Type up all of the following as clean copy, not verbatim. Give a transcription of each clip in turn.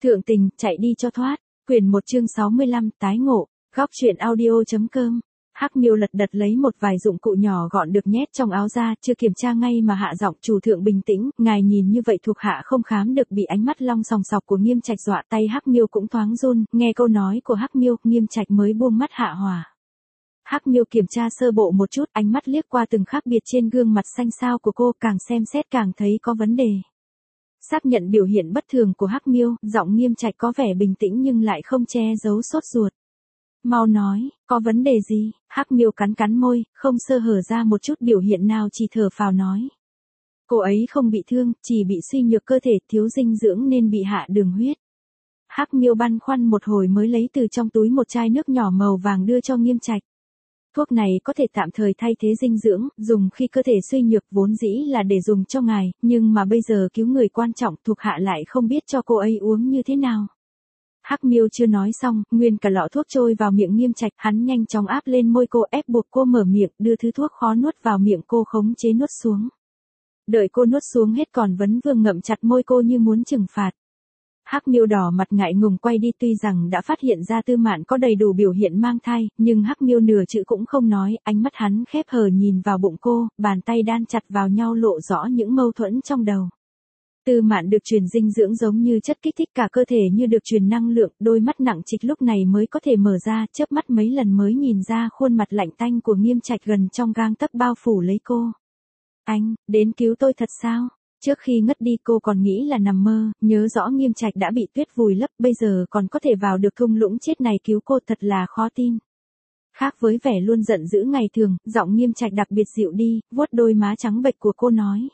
Thượng tình, chạy đi cho thoát. Quyển 1 chương 65, tái ngộ. Góc truyện audio.com. Hắc Miêu lật đật lấy một vài dụng cụ nhỏ gọn được nhét trong áo ra, chưa kiểm tra ngay mà hạ giọng, chủ thượng bình tĩnh, ngài nhìn như vậy thuộc hạ không khám được. Bị ánh mắt long sòng sọc của Nghiêm Trạch dọa, tay Hắc Miêu cũng thoáng run. Nghe câu nói của Hắc Miêu, Nghiêm Trạch mới buông mắt hạ hòa. Hắc Miêu kiểm tra sơ bộ một chút, ánh mắt liếc qua từng khác biệt trên gương mặt xanh xao của cô, càng xem xét càng thấy có vấn đề. Xác nhận biểu hiện bất thường của Hắc Miêu, giọng Nghiêm Trạch có vẻ bình tĩnh nhưng lại không che giấu sốt ruột. Mau nói, có vấn đề gì? Hắc Miêu cắn cắn môi, không sơ hở ra một chút biểu hiện nào, chỉ thở phào nói. Cô ấy không bị thương, chỉ bị suy nhược cơ thể, thiếu dinh dưỡng nên bị hạ đường huyết. Hắc Miêu băn khoăn một hồi mới lấy từ trong túi một chai nước nhỏ màu vàng đưa cho Nghiêm Trạch. Thuốc này có thể tạm thời thay thế dinh dưỡng, dùng khi cơ thể suy nhược, vốn dĩ là để dùng cho ngài, nhưng mà bây giờ cứu người quan trọng, thuộc hạ lại không biết cho cô ấy uống như thế nào. Hắc Miêu chưa nói xong, nguyên cả lọ thuốc trôi vào miệng Nghiêm Trạch, hắn nhanh chóng áp lên môi cô, ép buộc cô mở miệng, đưa thứ thuốc khó nuốt vào miệng cô, khống chế nuốt xuống. Đợi cô nuốt xuống hết còn vấn vương ngậm chặt môi cô như muốn trừng phạt. Hắc Miêu đỏ mặt ngại ngùng quay đi, tuy rằng đã phát hiện ra Tư Mạn có đầy đủ biểu hiện mang thai, nhưng Hắc Miêu nửa chữ cũng không nói, ánh mắt hắn khép hờ nhìn vào bụng cô, bàn tay đan chặt vào nhau lộ rõ những mâu thuẫn trong đầu. Tư Mạn được truyền dinh dưỡng giống như chất kích thích cả cơ thể như được truyền năng lượng, đôi mắt nặng trịch lúc này mới có thể mở ra, chớp mắt mấy lần mới nhìn ra khuôn mặt lạnh tanh của Nghiêm Trạch gần trong gang tấc bao phủ lấy cô. Anh, đến cứu tôi thật sao? Trước khi ngất đi cô còn nghĩ là nằm mơ, nhớ rõ Nghiêm Trạch đã bị tuyết vùi lấp, bây giờ còn có thể vào được thung lũng chết này cứu cô, thật là khó tin. Khác với vẻ luôn giận dữ ngày thường, giọng Nghiêm Trạch đặc biệt dịu đi, vuốt đôi má trắng bệch của cô nói.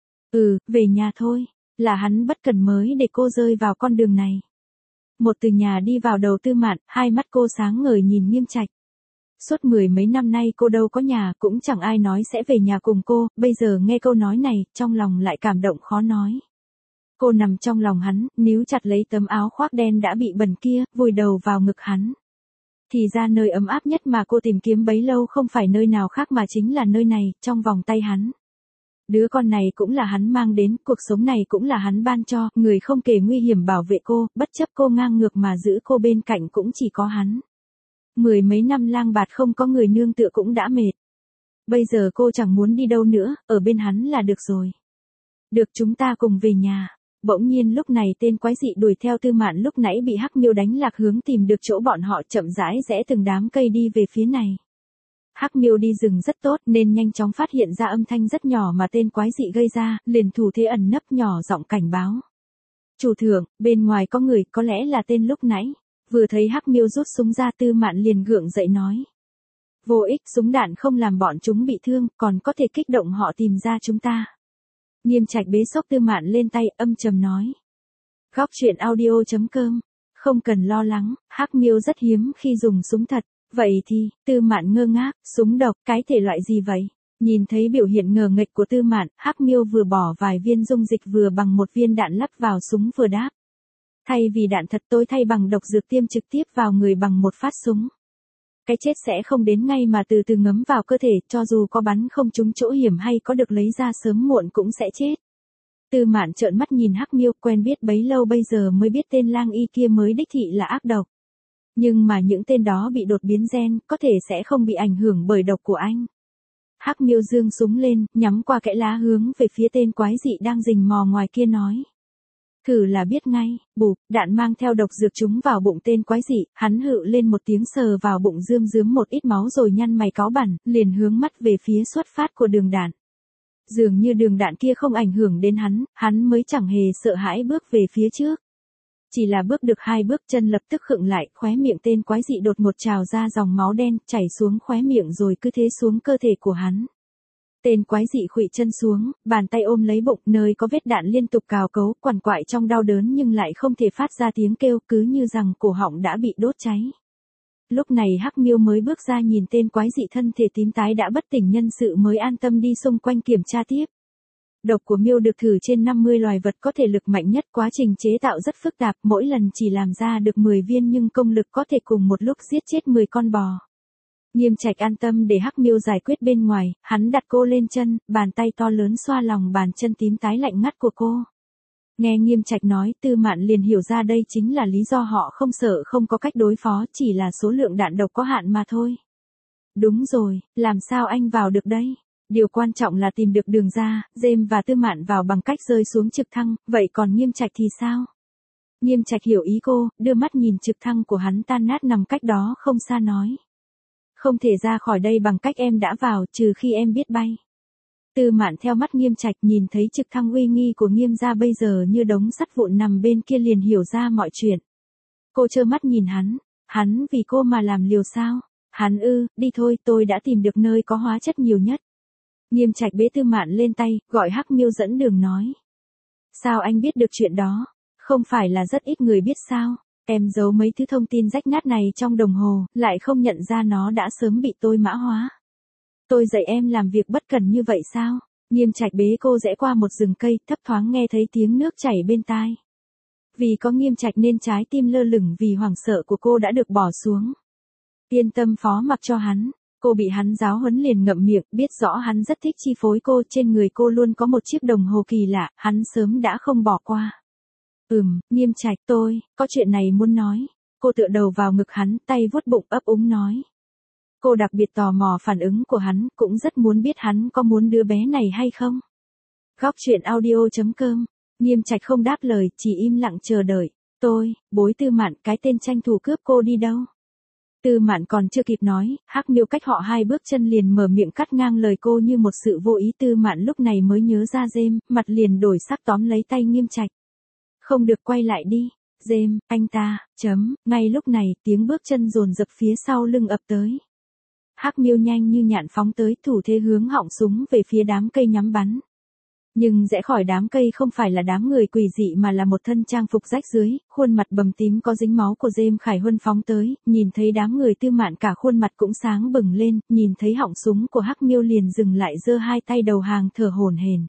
Về nhà thôi, là hắn bất cần mới để cô rơi vào con đường này. Một từ nhà đi vào đầu Tư Mạn, hai mắt cô sáng ngời nhìn Nghiêm Trạch. Suốt mười mấy năm nay cô đâu có nhà, cũng chẳng ai nói sẽ về nhà cùng cô, bây giờ nghe câu nói này, trong lòng lại cảm động khó nói. Cô nằm trong lòng hắn, níu chặt lấy tấm áo khoác đen đã bị bẩn kia, vùi đầu vào ngực hắn. Thì ra nơi ấm áp nhất mà cô tìm kiếm bấy lâu không phải nơi nào khác mà chính là nơi này, trong vòng tay hắn. Đứa con này cũng là hắn mang đến, cuộc sống này cũng là hắn ban cho, người không kể nguy hiểm bảo vệ cô, bất chấp cô ngang ngược mà giữ cô bên cạnh cũng chỉ có hắn. Mười mấy năm lang bạt không có người nương tựa cũng đã mệt. Bây giờ cô chẳng muốn đi đâu nữa, ở bên hắn là được rồi. Được, chúng ta cùng về nhà. Bỗng nhiên lúc này tên quái dị đuổi theo Tư Mạn lúc nãy bị Hắc Miêu đánh lạc hướng tìm được chỗ bọn họ, chậm rãi rẽ từng đám cây đi về phía này. Hắc Miêu đi rừng rất tốt nên nhanh chóng phát hiện ra âm thanh rất nhỏ mà tên quái dị gây ra, liền thủ thế ẩn nấp nhỏ giọng cảnh báo. Chủ thượng, bên ngoài có người, có lẽ là tên lúc nãy. Vừa thấy Hắc Miêu rút súng ra, Tư Mạn liền gượng dậy nói. Vô ích, súng đạn không làm bọn chúng bị thương, còn có thể kích động họ tìm ra chúng ta. Nghiêm Trạch bế xốc Tư Mạn lên tay, âm trầm nói. Góc truyện audio.com. Không cần lo lắng, Hắc Miêu rất hiếm khi dùng súng thật. Vậy thì, Tư Mạn ngơ ngác, súng độc, cái thể loại gì vậy? Nhìn thấy biểu hiện ngờ nghệch của Tư Mạn, Hắc Miêu vừa bỏ vài viên dung dịch vừa bằng một viên đạn lắp vào súng vừa đáp. Thay vì đạn thật tôi thay bằng độc dược tiêm trực tiếp vào người bằng một phát súng. Cái chết sẽ không đến ngay mà từ từ ngấm vào cơ thể, cho dù có bắn không trúng chỗ hiểm hay có được lấy ra sớm muộn cũng sẽ chết. Tư Mạn trợn mắt nhìn Hắc Miêu, quen biết bấy lâu bây giờ mới biết tên lang y kia mới đích thị là ác độc. Nhưng mà những tên đó bị đột biến gen, có thể sẽ không bị ảnh hưởng bởi độc của anh. Hắc Miêu giương súng lên, nhắm qua kẽ lá hướng về phía tên quái dị đang rình mò ngoài kia nói. Thử là biết ngay, bụp, đạn mang theo độc dược trúng vào bụng tên quái dị, hắn hự lên một tiếng sờ vào bụng rươm rướm một ít máu rồi nhăn mày cáu bẳn, liền hướng mắt về phía xuất phát của đường đạn. Dường như đường đạn kia không ảnh hưởng đến hắn mới chẳng hề sợ hãi bước về phía trước. Chỉ là bước được 2 bước chân lập tức khựng lại, khóe miệng tên quái dị đột ngột trào ra dòng máu đen, chảy xuống khóe miệng rồi cứ thế xuống cơ thể của hắn. Tên quái dị khuỵu chân xuống, bàn tay ôm lấy bụng, nơi có vết đạn liên tục cào cấu, quằn quại trong đau đớn nhưng lại không thể phát ra tiếng kêu, cứ như rằng cổ họng đã bị đốt cháy. Lúc này Hắc Miêu mới bước ra nhìn tên quái dị thân thể tím tái đã bất tỉnh nhân sự mới an tâm đi xung quanh kiểm tra tiếp. Độc của Miêu được thử trên 50 loài vật có thể lực mạnh nhất, quá trình chế tạo rất phức tạp, mỗi lần chỉ làm ra được 10 viên nhưng công lực có thể cùng một lúc giết chết 10 con bò. Nghiêm Trạch an tâm để Hắc Miêu giải quyết bên ngoài, hắn đặt cô lên chân, bàn tay to lớn xoa lòng bàn chân tím tái lạnh ngắt của cô. Nghe Nghiêm Trạch nói, Tư Mạn liền hiểu ra đây chính là lý do họ không sợ không có cách đối phó, chỉ là số lượng đạn độc có hạn mà thôi. Đúng rồi, làm sao anh vào được đây? Điều quan trọng là tìm được đường ra, James và Tư Mạn vào bằng cách rơi xuống trực thăng, vậy còn Nghiêm Trạch thì sao? Nghiêm Trạch hiểu ý cô, đưa mắt nhìn trực thăng của hắn tan nát nằm cách đó không xa nói. Không thể ra khỏi đây bằng cách em đã vào, trừ khi em biết bay. Tư Mạn theo mắt Nghiêm Trạch nhìn thấy trực thăng uy nghi của Nghiêm gia bây giờ như đống sắt vụn nằm bên kia liền hiểu ra mọi chuyện. Cô trơ mắt nhìn hắn vì cô mà làm liều sao? Hắn đi thôi, tôi đã tìm được nơi có hóa chất nhiều nhất. Nghiêm Trạch bế Tư Mạn lên tay, gọi Hắc Miêu dẫn đường nói. Sao anh biết được chuyện đó? Không phải là rất ít người biết sao? Em giấu mấy thứ thông tin rách nát này trong đồng hồ, lại không nhận ra nó đã sớm bị tôi mã hóa. Tôi dạy em làm việc bất cần như vậy sao? Nghiêm Trạch bế cô rẽ qua một rừng cây, thấp thoáng nghe thấy tiếng nước chảy bên tai. Vì có Nghiêm Trạch nên trái tim lơ lửng vì hoảng sợ của cô đã được bỏ xuống. Yên tâm phó mặc cho hắn. Cô bị hắn giáo huấn liền ngậm miệng, biết rõ hắn rất thích chi phối cô, trên người cô luôn có một chiếc đồng hồ kỳ lạ, hắn sớm đã không bỏ qua. Nghiêm Trạch, tôi có chuyện này muốn nói. Cô tựa đầu vào ngực hắn, tay vuốt bụng ấp úng nói. Cô đặc biệt tò mò phản ứng của hắn, cũng rất muốn biết hắn có muốn đứa bé này hay không. Góc truyện audio.com. Nghiêm Trạch không đáp lời, chỉ im lặng chờ đợi. Bối Tư Mạn, cái tên tranh thủ cướp cô đi đâu? Tư Mạn còn chưa kịp nói, Hắc Miêu cách họ 2 bước chân liền mở miệng cắt ngang lời cô như một sự vô ý. Tư Mạn lúc này mới nhớ ra James, mặt liền đổi sắc tóm lấy tay Nghiêm Trạch. Không được, quay lại đi. James, anh ta, ngay lúc này, tiếng bước chân dồn dập phía sau lưng ập tới. Hắc Miêu nhanh như nhạn phóng tới, thủ thế hướng họng súng về phía đám cây nhắm bắn. Nhưng rẽ khỏi đám cây không phải là đám người quỷ dị mà là một thân trang phục rách dưới, khuôn mặt bầm tím có dính máu của James Khải Huân phóng tới, nhìn thấy đám người Tư Mạn cả khuôn mặt cũng sáng bừng lên, nhìn thấy họng súng của Hắc Miêu liền dừng lại giơ hai tay đầu hàng thở hổn hển.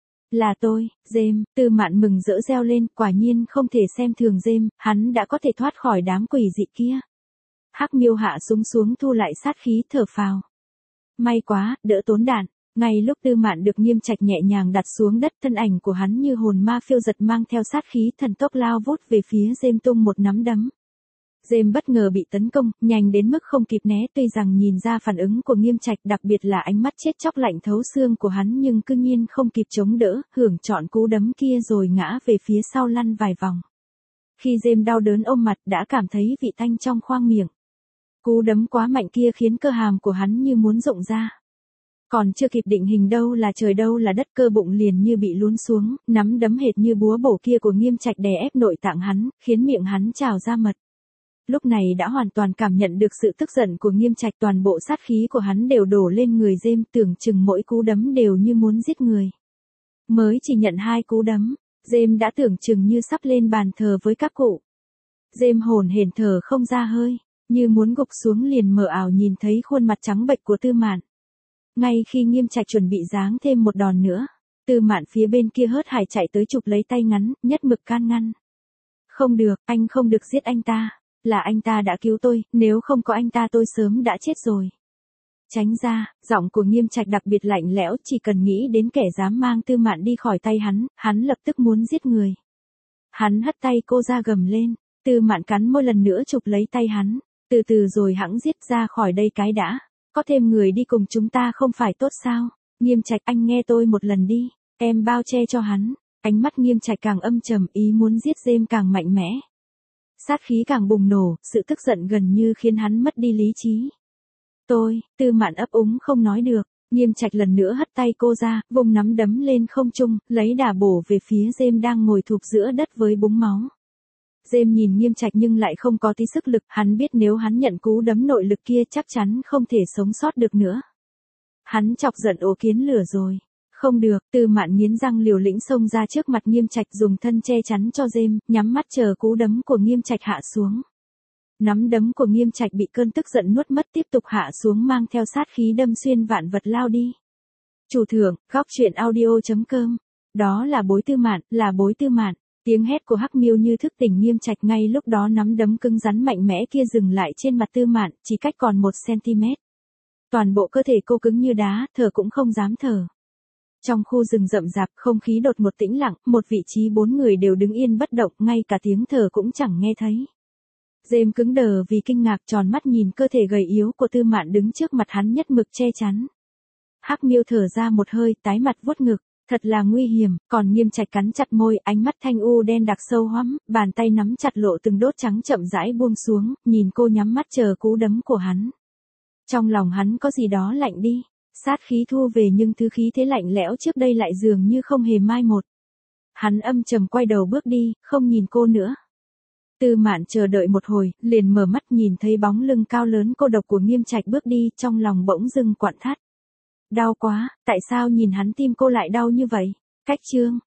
Là tôi, James, Tư Mạn mừng rỡ reo lên, quả nhiên không thể xem thường James, hắn đã có thể thoát khỏi đám quỷ dị kia. Hắc Miêu hạ súng xuống thu lại sát khí thở phào. May quá, đỡ tốn đạn. Ngay lúc Tư Mạn được Nghiêm Trạch nhẹ nhàng đặt xuống đất, thân ảnh của hắn như hồn ma phiêu giật mang theo sát khí thần tốc lao vút về phía James tung một nắm đấm. James bất ngờ bị tấn công, nhanh đến mức không kịp né, tuy rằng nhìn ra phản ứng của Nghiêm Trạch đặc biệt là ánh mắt chết chóc lạnh thấu xương của hắn nhưng cư nhiên không kịp chống đỡ, hưởng trọn cú đấm kia rồi ngã về phía sau lăn vài vòng. Khi James đau đớn ôm mặt đã cảm thấy vị tanh trong khoang miệng. Cú đấm quá mạnh kia khiến cơ hàm của hắn như muốn rụng ra. Còn chưa kịp định hình đâu là trời đâu là đất, cơ bụng liền như bị lún xuống, nắm đấm hệt như búa bổ kia của Nghiêm Trạch đè ép nội tạng hắn, khiến miệng hắn trào ra mật. Lúc này đã hoàn toàn cảm nhận được sự tức giận của Nghiêm Trạch, toàn bộ sát khí của hắn đều đổ lên người James, tưởng chừng mỗi cú đấm đều như muốn giết người. Mới chỉ nhận 2 cú đấm, James đã tưởng chừng như sắp lên bàn thờ với các cụ. James hồn hển thở không ra hơi, như muốn gục xuống liền mờ ảo nhìn thấy khuôn mặt trắng bệch của Tư Mạn. Ngay khi Nghiêm Trạch chuẩn bị giáng thêm một đòn nữa, Tư Mạn phía bên kia hớt hải chạy tới chụp lấy tay ngắn, nhất mực can ngăn. Không được, anh không được giết anh ta, là anh ta đã cứu tôi, nếu không có anh ta tôi sớm đã chết rồi. Tránh ra, giọng của Nghiêm Trạch đặc biệt lạnh lẽo, chỉ cần nghĩ đến kẻ dám mang Tư Mạn đi khỏi tay hắn lập tức muốn giết người. Hắn hất tay cô ra gầm lên, Tư Mạn cắn môi lần nữa chụp lấy tay hắn, từ từ rồi hẵng giết ra khỏi đây cái đã. Có thêm người đi cùng chúng ta không phải tốt sao? Nghiêm Trạch, anh nghe tôi một lần đi, em bao che cho hắn. Ánh mắt Nghiêm Trạch càng âm trầm, ý muốn giết James càng mạnh mẽ. Sát khí càng bùng nổ, sự tức giận gần như khiến hắn mất đi lý trí. Tư Mạn ấp úng không nói được, Nghiêm Trạch lần nữa hất tay cô ra, vùng nắm đấm lên không trung, lấy đà bổ về phía James đang ngồi thụp giữa đất với búng máu. James nhìn Nghiêm Trạch nhưng lại không có tí sức lực, hắn biết nếu hắn nhận cú đấm nội lực kia chắc chắn không thể sống sót được nữa. Hắn chọc giận ổ kiến lửa rồi. Không được, Tư Mạn nghiến răng liều lĩnh xông ra trước mặt Nghiêm Trạch dùng thân che chắn cho James, nhắm mắt chờ cú đấm của Nghiêm Trạch hạ xuống. Nắm đấm của Nghiêm Trạch bị cơn tức giận nuốt mất tiếp tục hạ xuống mang theo sát khí đâm xuyên vạn vật lao đi. Chủ thưởng, góc truyện audio.com. Đó là bối Tư Mạn, là bối Tư Mạn. Tiếng hét của Hắc Miêu như thức tỉnh Nghiêm Trạch, ngay lúc đó nắm đấm cứng rắn mạnh mẽ kia dừng lại trên mặt Tư Mạn, chỉ cách còn 1 cm. Toàn bộ cơ thể cô cứng như đá, thở cũng không dám thở. Trong khu rừng rậm rạp, không khí đột ngột tĩnh lặng, một vị trí 4 người đều đứng yên bất động, ngay cả tiếng thở cũng chẳng nghe thấy. James cứng đờ vì kinh ngạc, tròn mắt nhìn cơ thể gầy yếu của Tư Mạn đứng trước mặt hắn nhất mực che chắn. Hắc Miêu thở ra một hơi, tái mặt vuốt ngực, thật là nguy hiểm, còn Nghiêm Trạch cắn chặt môi, ánh mắt thanh u đen đặc sâu hoắm, bàn tay nắm chặt lộ từng đốt trắng chậm rãi buông xuống, nhìn cô nhắm mắt chờ cú đấm của hắn. Trong lòng hắn có gì đó lạnh đi, sát khí thu về nhưng thứ khí thế lạnh lẽo trước đây lại dường như không hề mai một. Hắn âm trầm quay đầu bước đi, không nhìn cô nữa. Tư Mạn chờ đợi một hồi, liền mở mắt nhìn thấy bóng lưng cao lớn cô độc của Nghiêm Trạch bước đi, trong lòng bỗng dưng quặn thắt. Đau quá, tại sao nhìn hắn tim cô lại đau như vậy? Cách chương